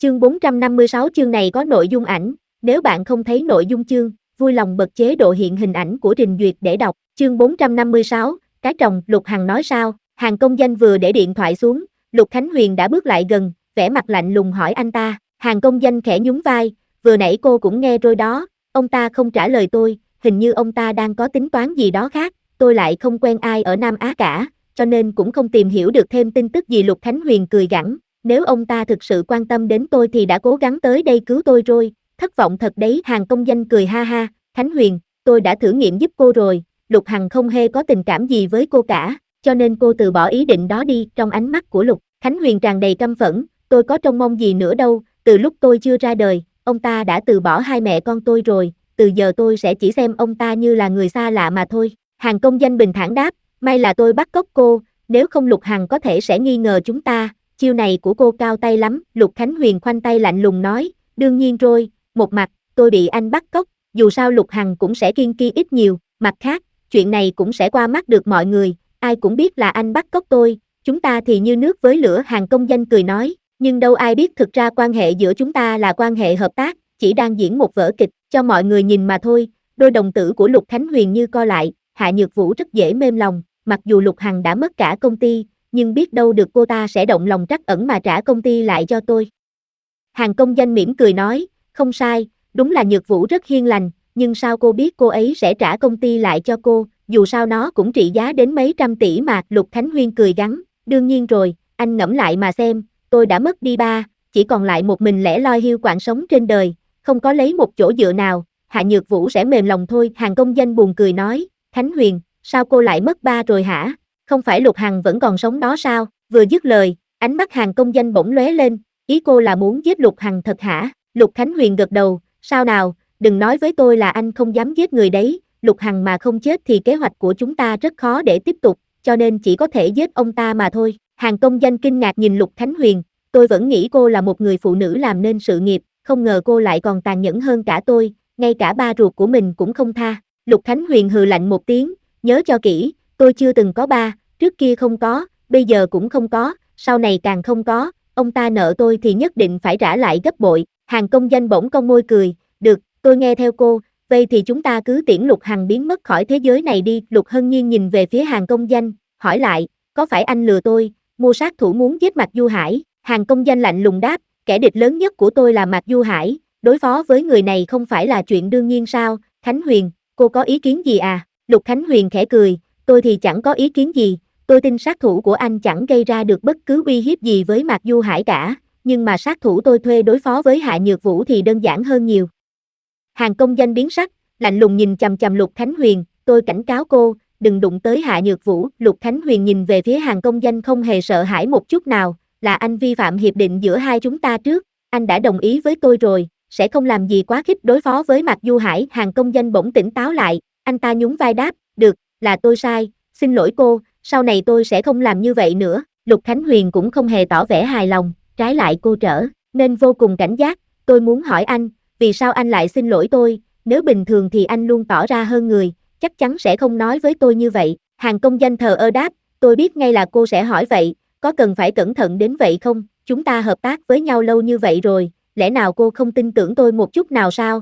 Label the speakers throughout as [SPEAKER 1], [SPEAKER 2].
[SPEAKER 1] Chương 456 chương này có nội dung ảnh, nếu bạn không thấy nội dung chương, vui lòng bật chế độ hiện hình ảnh của trình duyệt để đọc. Chương 456, cá trồng, Lục Hằng nói sao? Hàng công danh vừa để điện thoại xuống, Lục Khánh Huyền đã bước lại gần, vẻ mặt lạnh lùng hỏi anh ta. Hàng công danh khẽ nhún vai, vừa nãy cô cũng nghe rồi đó, ông ta không trả lời tôi, hình như ông ta đang có tính toán gì đó khác, tôi lại không quen ai ở Nam Á cả, cho nên cũng không tìm hiểu được thêm tin tức gì. Lục Khánh Huyền cười gằn, nếu ông ta thực sự quan tâm đến tôi thì đã cố gắng tới đây cứu tôi rồi, thất vọng thật đấy. Hàng công danh cười ha ha, Khánh Huyền, tôi đã thử nghiệm giúp cô rồi, Lục Hằng không hề có tình cảm gì với cô cả, cho nên cô từ bỏ ý định đó đi. Trong ánh mắt của Lục Khánh Huyền tràn đầy căm phẫn, tôi có trông mong gì nữa đâu, từ lúc tôi chưa ra đời, ông ta đã từ bỏ hai mẹ con tôi rồi, từ giờ tôi sẽ chỉ xem ông ta như là người xa lạ mà thôi. Hàng công danh bình thản đáp, may là tôi bắt cóc cô, nếu không Lục Hằng có thể sẽ nghi ngờ chúng ta, chiêu này của cô cao tay lắm. Lục Khánh Huyền khoanh tay lạnh lùng nói, đương nhiên rồi, một mặt, tôi bị anh bắt cóc, dù sao Lục Hằng cũng sẽ kiêng kỵ ít nhiều, mặt khác, chuyện này cũng sẽ qua mắt được mọi người, ai cũng biết là anh bắt cóc tôi, chúng ta thì như nước với lửa. Hàng công danh cười nói, nhưng đâu ai biết thực ra quan hệ giữa chúng ta là quan hệ hợp tác, chỉ đang diễn một vở kịch cho mọi người nhìn mà thôi. Đôi đồng tử của Lục Khánh Huyền như co lại, Hạ Nhược Vũ rất dễ mềm lòng, mặc dù Lục Hằng đã mất cả công ty, nhưng biết đâu được cô ta sẽ động lòng trắc ẩn mà trả công ty lại cho tôi. Hàng công danh mỉm cười nói, không sai, đúng là Nhược Vũ rất hiền lành, nhưng sao cô biết cô ấy sẽ trả công ty lại cho cô, dù sao nó cũng trị giá đến mấy trăm tỷ mà. Lục Khánh Huyền cười gằn, đương nhiên rồi, anh ngẫm lại mà xem, tôi đã mất đi ba, chỉ còn lại một mình lẻ loi hiu quạnh sống trên đời, không có lấy một chỗ dựa nào, Hạ Nhược Vũ sẽ mềm lòng thôi. Hàng công danh buồn cười nói, Khánh Huyền, sao cô lại mất ba rồi hả? Không phải Lục Hằng vẫn còn sống đó sao? Vừa dứt lời, ánh mắt Hàng công danh bỗng lóe lên, ý cô là muốn giết Lục Hằng thật hả? Lục Khánh Huyền gật đầu, sao nào, đừng nói với tôi là anh không dám giết người đấy, Lục Hằng mà không chết thì kế hoạch của chúng ta rất khó để tiếp tục, cho nên chỉ có thể giết ông ta mà thôi. Hàng công danh kinh ngạc nhìn Lục Khánh Huyền, tôi vẫn nghĩ cô là một người phụ nữ làm nên sự nghiệp, không ngờ cô lại còn tàn nhẫn hơn cả tôi, ngay cả ba ruột của mình cũng không tha. Lục Khánh Huyền hừ lạnh một tiếng, nhớ cho kỹ, tôi chưa từng có ba, trước kia không có, bây giờ cũng không có, sau này càng không có, ông ta nợ tôi thì nhất định phải trả lại gấp bội. Hàng công danh bỗng cong môi cười, được, tôi nghe theo cô, vậy thì chúng ta cứ tiễn Lục Hằng biến mất khỏi thế giới này đi. Lục Hân Nhiên nhìn về phía Hàng công danh, hỏi lại, có phải anh lừa tôi, mua sát thủ muốn giết Mạc Du Hải? Hàng công danh lạnh lùng đáp, kẻ địch lớn nhất của tôi là Mạc Du Hải, đối phó với người này không phải là chuyện đương nhiên sao? Khánh Huyền, cô có ý kiến gì à? Lục Khánh Huyền khẽ cười, tôi thì chẳng có ý kiến gì, tôi tin sát thủ của anh chẳng gây ra được bất cứ uy hiếp gì với Mạc Du Hải cả, nhưng mà sát thủ tôi thuê đối phó với Hạ Nhược Vũ thì đơn giản hơn nhiều. Hàng công danh biến sắc, lạnh lùng nhìn chằm chằm Lục Khánh Huyền, tôi cảnh cáo cô, đừng đụng tới Hạ Nhược Vũ. Lục Khánh Huyền nhìn về phía Hàng công danh không hề sợ hãi một chút nào, là anh vi phạm hiệp định giữa hai chúng ta trước, anh đã đồng ý với tôi rồi, sẽ không làm gì quá khích đối phó với Mạc Du Hải. Hàng công danh bỗng tỉnh táo lại, anh ta nhún vai đáp, được, là tôi sai, xin lỗi cô, sau này tôi sẽ không làm như vậy nữa. Lục Khánh Huyền cũng không hề tỏ vẻ hài lòng, trái lại cô trở nên vô cùng cảnh giác, tôi muốn hỏi anh, vì sao anh lại xin lỗi tôi, nếu bình thường thì anh luôn tỏ ra hơn người, chắc chắn sẽ không nói với tôi như vậy. Hàng công danh thờ ơ đáp, tôi biết ngay là cô sẽ hỏi vậy, có cần phải cẩn thận đến vậy không, chúng ta hợp tác với nhau lâu như vậy rồi, lẽ nào cô không tin tưởng tôi một chút nào sao?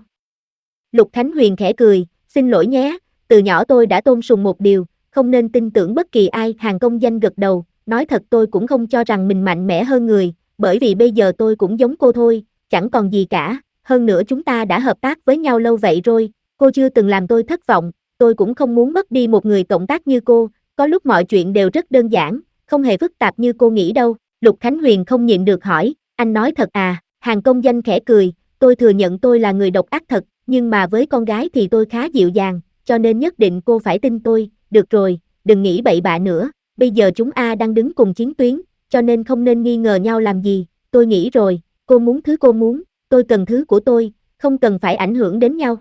[SPEAKER 1] Lục Khánh Huyền khẽ cười, xin lỗi nhé, từ nhỏ tôi đã tôn sùng một điều, không nên tin tưởng bất kỳ ai. Hàng công danh gật đầu, nói thật tôi cũng không cho rằng mình mạnh mẽ hơn người, bởi vì bây giờ tôi cũng giống cô thôi, chẳng còn gì cả, hơn nữa chúng ta đã hợp tác với nhau lâu vậy rồi, cô chưa từng làm tôi thất vọng, tôi cũng không muốn mất đi một người cộng tác như cô, có lúc mọi chuyện đều rất đơn giản, không hề phức tạp như cô nghĩ đâu. Lục Khánh Huyền không nhịn được hỏi, anh nói thật à? Hàng công danh khẽ cười, tôi thừa nhận tôi là người độc ác thật, nhưng mà với con gái thì tôi khá dịu dàng, cho nên nhất định cô phải tin tôi. Được rồi, đừng nghĩ bậy bạ nữa, bây giờ chúng ta đang đứng cùng chiến tuyến, cho nên không nên nghi ngờ nhau làm gì, tôi nghĩ rồi, cô muốn thứ cô muốn, tôi cần thứ của tôi, không cần phải ảnh hưởng đến nhau.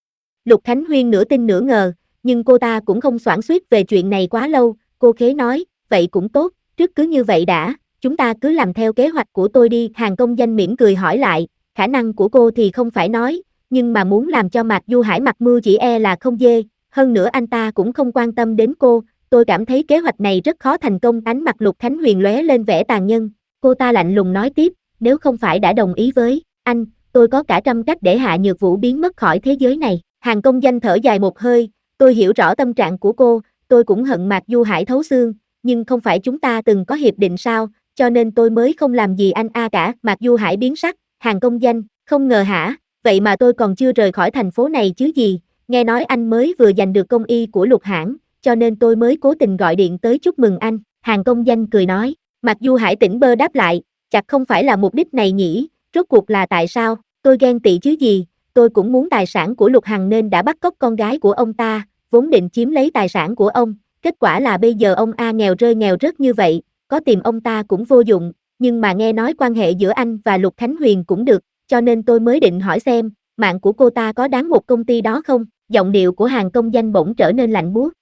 [SPEAKER 1] Lục Khánh Huyền nửa tin nửa ngờ, nhưng cô ta cũng không xoắn xuýt về chuyện này quá lâu, cô khế nói, vậy cũng tốt, trước cứ như vậy đã, chúng ta cứ làm theo kế hoạch của tôi đi. Hàng công danh mỉm cười hỏi lại, khả năng của cô thì không phải nói, nhưng mà muốn làm cho Mạc Du Hải mặt mưa chỉ e là không dê, hơn nữa anh ta cũng không quan tâm đến cô, tôi cảm thấy kế hoạch này rất khó thành công. Ánh mặt Lục Khánh Huyền lóe lên vẻ tàn nhẫn, cô ta lạnh lùng nói tiếp, nếu không phải đã đồng ý với anh, tôi có cả 100 cách để Hạ Nhược Vũ biến mất khỏi thế giới này. Hàng công danh thở dài một hơi, tôi hiểu rõ tâm trạng của cô, tôi cũng hận Mạc Du Hải thấu xương, nhưng không phải chúng ta từng có hiệp định sao, cho nên tôi mới không làm gì anh cả. Mạc Du Hải biến sắc, Hàng công danh, không ngờ hả, vậy mà tôi còn chưa rời khỏi thành phố này chứ gì, nghe nói anh mới vừa giành được công y của Lục Hãn, cho nên tôi mới cố tình gọi điện tới chúc mừng anh. Hàng công danh cười nói, Mạc Du Hải tỉnh bơ đáp lại, chắc không phải là mục đích này nhỉ, rốt cuộc là tại sao, tôi ghen tị chứ gì, tôi cũng muốn tài sản của Lục Hằng nên đã bắt cóc con gái của ông ta, vốn định chiếm lấy tài sản của ông, kết quả là bây giờ ông nghèo rơi nghèo rớt như vậy, có tìm ông ta cũng vô dụng, nhưng mà nghe nói quan hệ giữa anh và Lục Khánh Huyền cũng được, cho nên tôi mới định hỏi xem, mạng của cô ta có đáng một công ty đó không? Giọng điệu của Hàng công danh bỗng trở nên lạnh buốt,